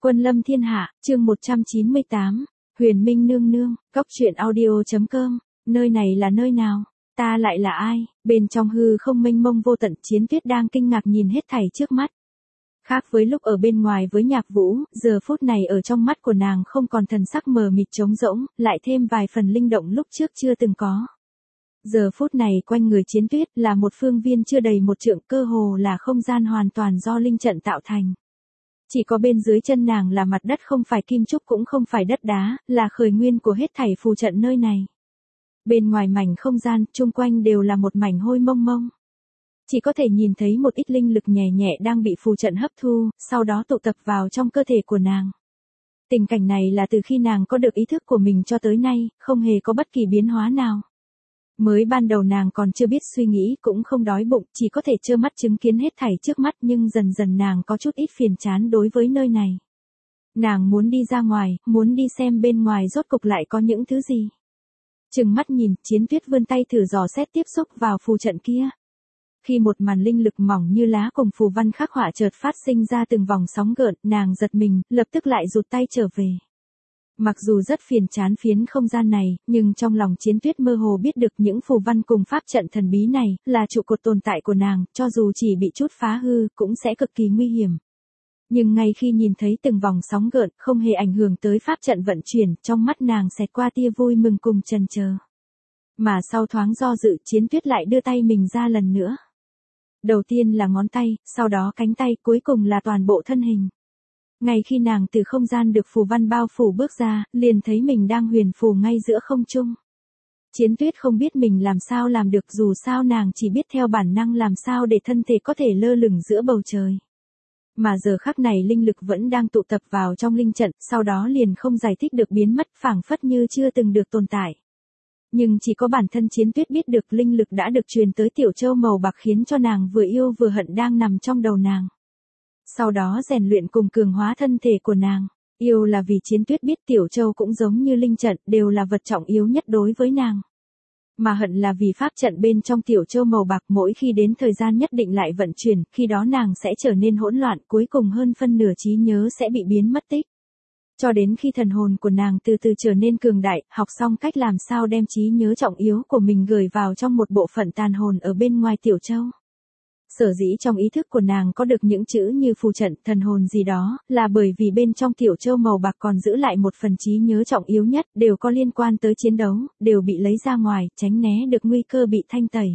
Quân lâm thiên hạ, chương 198, Huyền Minh nương nương, Cốc truyện audio.com, nơi này là nơi nào? Ta lại là ai? Bên trong hư không mênh mông vô tận, Chiến Tuyết đang kinh ngạc nhìn hết thảy trước mắt. Khác với lúc ở bên ngoài với Nhạc Vũ, giờ phút này ở trong mắt của nàng không còn thần sắc mờ mịt trống rỗng, lại thêm vài phần linh động lúc trước chưa từng có. Giờ phút này quanh người Chiến Tuyết là một phương viên chưa đầy một trượng, cơ hồ là không gian hoàn toàn do linh trận tạo thành. Chỉ có bên dưới chân nàng là mặt đất, không phải kim trúc cũng không phải đất đá, là khởi nguyên của hết thảy phù trận nơi này. Bên ngoài mảnh không gian, chung quanh đều là một mảnh hôi mông mông. Chỉ có thể nhìn thấy một ít linh lực nhẹ nhẹ đang bị phù trận hấp thu, sau đó tụ tập vào trong cơ thể của nàng. Tình cảnh này là từ khi nàng có được ý thức của mình cho tới nay, không hề có bất kỳ biến hóa nào. Mới ban đầu nàng còn chưa biết suy nghĩ, cũng không đói bụng, chỉ có thể trơ mắt chứng kiến hết thảy trước mắt, nhưng dần dần nàng có chút ít phiền chán đối với nơi này. Nàng muốn đi ra ngoài, muốn đi xem bên ngoài rốt cục lại có những thứ gì. Trừng mắt nhìn, Chiến Tuyết vươn tay thử dò xét tiếp xúc vào phù trận kia. Khi một màn linh lực mỏng như lá cùng phù văn khắc họa chợt phát sinh ra từng vòng sóng gợn, nàng giật mình, lập tức lại rụt tay trở về. Mặc dù rất phiền chán phiến không gian này, nhưng trong lòng Chiến Tuyết mơ hồ biết được những phù văn cùng pháp trận thần bí này, là trụ cột tồn tại của nàng, cho dù chỉ bị chút phá hư, cũng sẽ cực kỳ nguy hiểm. Nhưng ngay khi nhìn thấy từng vòng sóng gợn, không hề ảnh hưởng tới pháp trận vận chuyển, trong mắt nàng xẹt qua tia vui mừng cùng chần chờ. Mà sau thoáng do dự, Chiến Tuyết lại đưa tay mình ra lần nữa. Đầu tiên là ngón tay, sau đó cánh tay, cuối cùng là toàn bộ thân hình. Ngay khi nàng từ không gian được phù văn bao phủ bước ra, liền thấy mình đang huyền phù ngay giữa không trung. Chiến Tuyết không biết mình làm sao làm được, dù sao nàng chỉ biết theo bản năng làm sao để thân thể có thể lơ lửng giữa bầu trời. Mà giờ khắc này linh lực vẫn đang tụ tập vào trong linh trận, sau đó liền không giải thích được biến mất, phảng phất như chưa từng được tồn tại. Nhưng chỉ có bản thân Chiến Tuyết biết được linh lực đã được truyền tới tiểu châu màu bạc, khiến cho nàng vừa yêu vừa hận đang nằm trong đầu nàng. Sau đó rèn luyện cùng cường hóa thân thể của nàng. Yêu là vì Chiến Tuyết biết tiểu châu cũng giống như linh trận, đều là vật trọng yếu nhất đối với nàng. Mà hận là vì pháp trận bên trong tiểu châu màu bạc mỗi khi đến thời gian nhất định lại vận chuyển, khi đó nàng sẽ trở nên hỗn loạn, cuối cùng hơn phân nửa trí nhớ sẽ bị biến mất tích. Cho đến khi thần hồn của nàng từ từ trở nên cường đại, học xong cách làm sao đem trí nhớ trọng yếu của mình gửi vào trong một bộ phận tàn hồn ở bên ngoài tiểu châu. Sở dĩ trong ý thức của nàng có được những chữ như phù trận, thần hồn gì đó, là bởi vì bên trong tiểu châu màu bạc còn giữ lại một phần trí nhớ trọng yếu nhất, đều có liên quan tới chiến đấu, đều bị lấy ra ngoài, tránh né được nguy cơ bị thanh tẩy.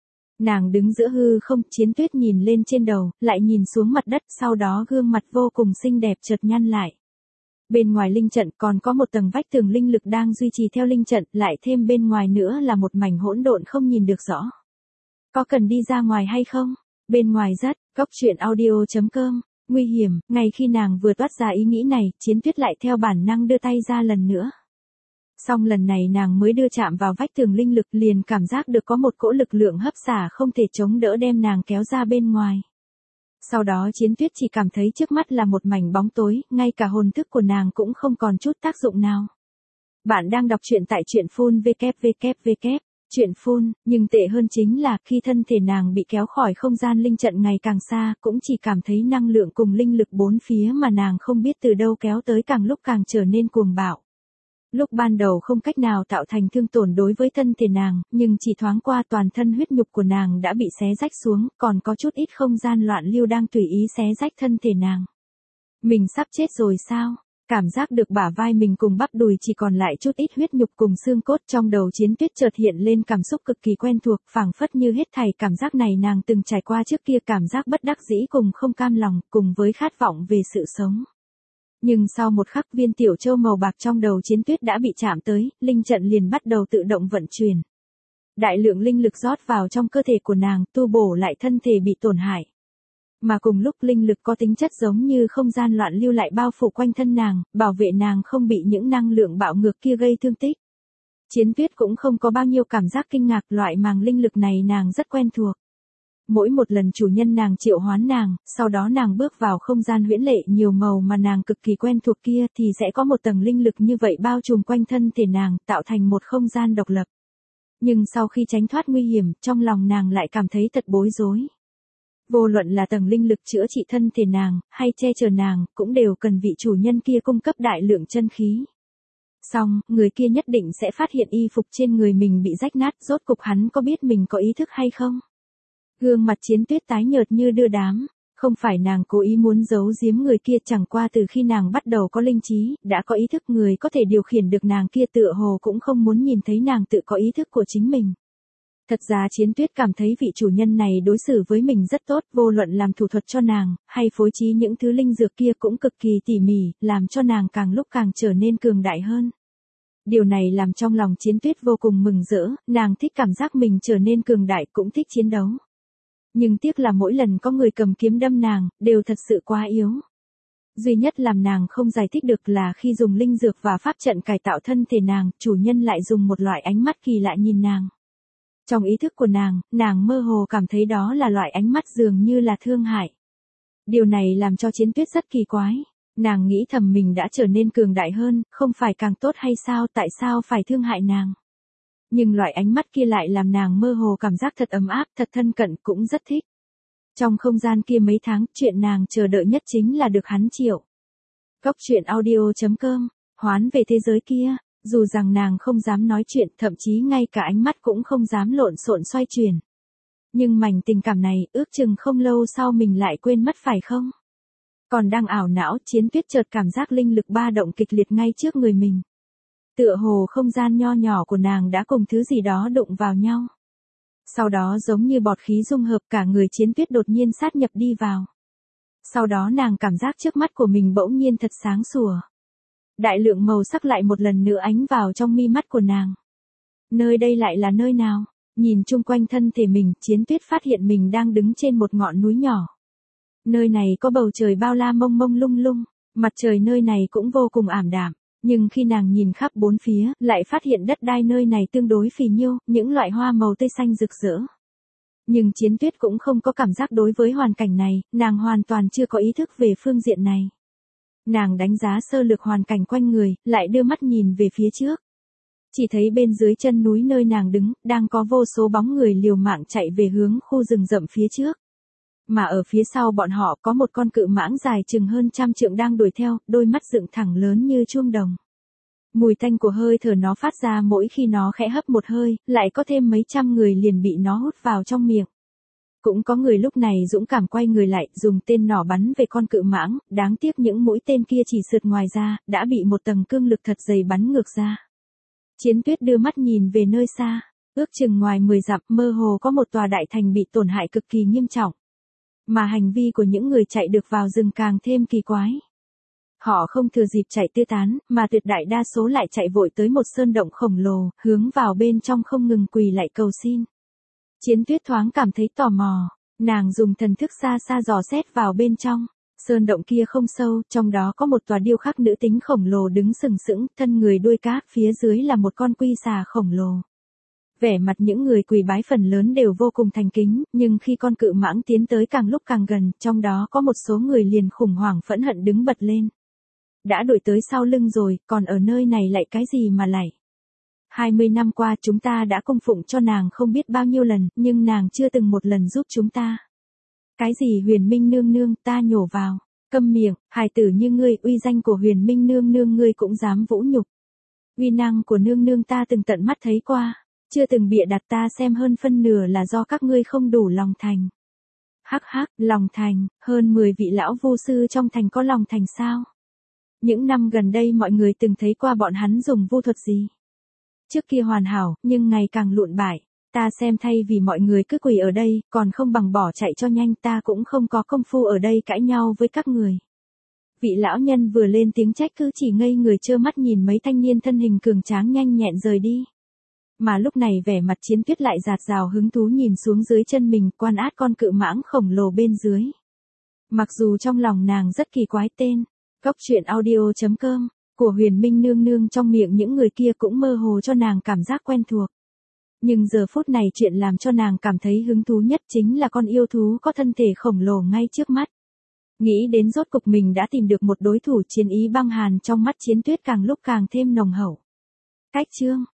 Nàng đứng giữa hư không, Chiến Tuyết nhìn lên trên đầu, lại nhìn xuống mặt đất, sau đó gương mặt vô cùng xinh đẹp chợt nhăn lại. Bên ngoài linh trận còn có một tầng vách tường linh lực đang duy trì theo linh trận, lại thêm bên ngoài nữa là một mảnh hỗn độn không nhìn được rõ. Có cần đi ra ngoài hay không? Bên ngoài rất, Cốc truyện audio.com, nguy hiểm. Ngay khi nàng vừa toát ra ý nghĩ này, Chiến Tuyết lại theo bản năng đưa tay ra lần nữa. Song lần này nàng mới đưa chạm vào vách tường linh lực, liền cảm giác được có một cỗ lực lượng hấp xả không thể chống đỡ đem nàng kéo ra bên ngoài. Sau đó Chiến Tuyết chỉ cảm thấy trước mắt là một mảnh bóng tối, ngay cả hồn thức của nàng cũng không còn chút tác dụng nào. Bạn đang đọc truyện tại truyện phun www. Chuyện phun, nhưng tệ hơn chính là khi thân thể nàng bị kéo khỏi không gian linh trận ngày càng xa, cũng chỉ cảm thấy năng lượng cùng linh lực bốn phía mà nàng không biết từ đâu kéo tới càng lúc càng trở nên cuồng bạo. Lúc ban đầu không cách nào tạo thành thương tổn đối với thân thể nàng, nhưng chỉ thoáng qua toàn thân huyết nhục của nàng đã bị xé rách xuống, còn có chút ít không gian loạn lưu đang tùy ý xé rách thân thể nàng. Mình sắp chết rồi sao? Cảm giác được bả vai mình cùng bắp đùi chỉ còn lại chút ít huyết nhục cùng xương cốt, trong đầu Chiến Tuyết chợt hiện lên cảm xúc cực kỳ quen thuộc, phảng phất như hết thảy cảm giác này nàng từng trải qua trước kia, cảm giác bất đắc dĩ cùng không cam lòng, cùng với khát vọng về sự sống. Nhưng sau một khắc viên tiểu châu màu bạc trong đầu Chiến Tuyết đã bị chạm tới, linh trận liền bắt đầu tự động vận chuyển. Đại lượng linh lực rót vào trong cơ thể của nàng, tu bổ lại thân thể bị tổn hại. Mà cùng lúc linh lực có tính chất giống như không gian loạn lưu lại bao phủ quanh thân nàng, bảo vệ nàng không bị những năng lượng bạo ngược kia gây thương tích. Chiến Tuyết cũng không có bao nhiêu cảm giác kinh ngạc, loại màng linh lực này nàng rất quen thuộc. Mỗi một lần chủ nhân nàng triệu hoán nàng, sau đó nàng bước vào không gian huyễn lệ nhiều màu mà nàng cực kỳ quen thuộc kia, thì sẽ có một tầng linh lực như vậy bao trùm quanh thân thể nàng, tạo thành một không gian độc lập. Nhưng sau khi tránh thoát nguy hiểm, trong lòng nàng lại cảm thấy thật bối rối. Vô luận là tầng linh lực chữa trị thân thể nàng, hay che chở nàng, cũng đều cần vị chủ nhân kia cung cấp đại lượng chân khí. Xong, người kia nhất định sẽ phát hiện y phục trên người mình bị rách nát, rốt cục hắn có biết mình có ý thức hay không? Gương mặt Chiến Tuyết tái nhợt như đưa đám, không phải nàng cố ý muốn giấu giếm người kia, chẳng qua từ khi nàng bắt đầu có linh trí, đã có ý thức, người có thể điều khiển được nàng kia tựa hồ cũng không muốn nhìn thấy nàng tự có ý thức của chính mình. Thật ra Chiến Tuyết cảm thấy vị chủ nhân này đối xử với mình rất tốt, vô luận làm thủ thuật cho nàng, hay phối trí những thứ linh dược kia cũng cực kỳ tỉ mỉ, làm cho nàng càng lúc càng trở nên cường đại hơn. Điều này làm trong lòng Chiến Tuyết vô cùng mừng rỡ, nàng thích cảm giác mình trở nên cường đại, cũng thích chiến đấu. Nhưng tiếc là mỗi lần có người cầm kiếm đâm nàng, đều thật sự quá yếu. Duy nhất làm nàng không giải thích được là khi dùng linh dược và pháp trận cải tạo thân thể nàng, chủ nhân lại dùng một loại ánh mắt kỳ lạ nhìn nàng. Trong ý thức của nàng mơ hồ cảm thấy đó là loại ánh mắt dường như là thương hại. Điều này làm cho Chiến Tuyết rất kỳ quái. Nàng nghĩ thầm mình đã trở nên cường đại hơn, không phải càng tốt hay sao, tại sao phải thương hại nàng. Nhưng loại ánh mắt kia lại làm nàng mơ hồ cảm giác thật ấm áp, thật thân cận, cũng rất thích. Trong không gian kia mấy tháng, chuyện nàng chờ đợi nhất chính là được hắn chịu. Góc truyện audio.com, hoán về thế giới kia, dù rằng nàng không dám nói chuyện, thậm chí ngay cả ánh mắt cũng không dám lộn xộn xoay chuyển. Nhưng mảnh tình cảm này, ước chừng không lâu sau mình lại quên mất phải không? Còn đang ảo não, Chiến Tuyết chợt cảm giác linh lực ba động kịch liệt ngay trước người mình. Tựa hồ không gian nho nhỏ của nàng đã cùng thứ gì đó đụng vào nhau. Sau đó giống như bọt khí dung hợp, cả người Chiến Tuyết đột nhiên sát nhập đi vào. Sau đó nàng cảm giác trước mắt của mình bỗng nhiên thật sáng sủa. Đại lượng màu sắc lại một lần nữa ánh vào trong mi mắt của nàng. Nơi đây lại là nơi nào? Nhìn chung quanh thân thể mình, Chiến Tuyết phát hiện mình đang đứng trên một ngọn núi nhỏ. Nơi này có bầu trời bao la mông mông lung lung, mặt trời nơi này cũng vô cùng ảm đạm. Nhưng khi nàng nhìn khắp bốn phía, lại phát hiện đất đai nơi này tương đối phì nhiêu, những loại hoa màu tươi xanh rực rỡ. Nhưng Chiến Tuyết cũng không có cảm giác đối với hoàn cảnh này, nàng hoàn toàn chưa có ý thức về phương diện này. Nàng đánh giá sơ lược hoàn cảnh quanh người, lại đưa mắt nhìn về phía trước. Chỉ thấy bên dưới chân núi nơi nàng đứng, đang có vô số bóng người liều mạng chạy về hướng khu rừng rậm phía trước. Mà ở phía sau bọn họ có một con cự mãng dài chừng hơn 100 trượng đang đuổi theo, đôi mắt dựng thẳng lớn như chuông đồng. Mùi tanh của hơi thở nó phát ra mỗi khi nó khẽ hấp một hơi, lại có thêm mấy trăm người liền bị nó hút vào trong miệng. Cũng có người lúc này dũng cảm quay người lại, dùng tên nỏ bắn về con cự mãng, đáng tiếc những mũi tên kia chỉ sượt ngoài ra, đã bị một tầng cương lực thật dày bắn ngược ra. Chiến Tuyết đưa mắt nhìn về nơi xa, ước chừng ngoài 10 dặm, mơ hồ có một tòa đại thành bị tổn hại cực kỳ nghiêm trọng. Mà hành vi của những người chạy được vào rừng càng thêm kỳ quái. Họ không thừa dịp chạy tứ tán, mà tuyệt đại đa số lại chạy vội tới một sơn động khổng lồ, hướng vào bên trong không ngừng quỳ lại cầu xin. Chiến Tuyết thoáng cảm thấy tò mò, nàng dùng thần thức xa xa dò xét vào bên trong. Sơn động kia không sâu, trong đó có một tòa điêu khắc nữ tính khổng lồ đứng sừng sững, thân người đuôi cá, phía dưới là một con quy xà khổng lồ. Vẻ mặt những người quỳ bái phần lớn đều vô cùng thành kính, nhưng khi con cự mãng tiến tới càng lúc càng gần, trong đó có một số người liền khủng hoảng phẫn hận đứng bật lên. Đã đuổi tới sau lưng rồi, còn ở nơi này lại cái gì mà lại? 20 năm qua chúng ta đã cung phụng cho nàng không biết bao nhiêu lần, nhưng nàng chưa từng một lần giúp chúng ta. Cái gì Huyền Minh nương nương, ta nhổ vào. Câm miệng, hài tử như ngươi, uy danh của Huyền Minh nương nương ngươi cũng dám vũ nhục. Uy năng của nương nương ta từng tận mắt thấy qua. Chưa từng bịa đặt, ta xem hơn phân nửa là do các ngươi không đủ lòng thành. Hắc hắc, lòng thành, hơn 10 vị lão vô sư trong thành có lòng thành sao? Những năm gần đây mọi người từng thấy qua bọn hắn dùng vu thuật gì? Trước kia hoàn hảo, nhưng ngày càng lụn bại. Ta xem thay vì mọi người cứ quỳ ở đây, còn không bằng bỏ chạy cho nhanh, ta cũng không có công phu ở đây cãi nhau với các người. Vị lão nhân vừa lên tiếng trách cứ chỉ ngây người trơ mắt nhìn mấy thanh niên thân hình cường tráng nhanh nhẹn rời đi. Mà lúc này vẻ mặt Chiến Tuyết lại rạt rào hứng thú nhìn xuống dưới chân mình, quan át con cự mãng khổng lồ bên dưới. Mặc dù trong lòng nàng rất kỳ quái tên, góc truyện audio.com, của Huyền Minh nương nương trong miệng những người kia cũng mơ hồ cho nàng cảm giác quen thuộc. Nhưng giờ phút này chuyện làm cho nàng cảm thấy hứng thú nhất chính là con yêu thú có thân thể khổng lồ ngay trước mắt. Nghĩ đến rốt cục mình đã tìm được một đối thủ, chiến ý băng hàn trong mắt Chiến Tuyết càng lúc càng thêm nồng hậu. Cách chương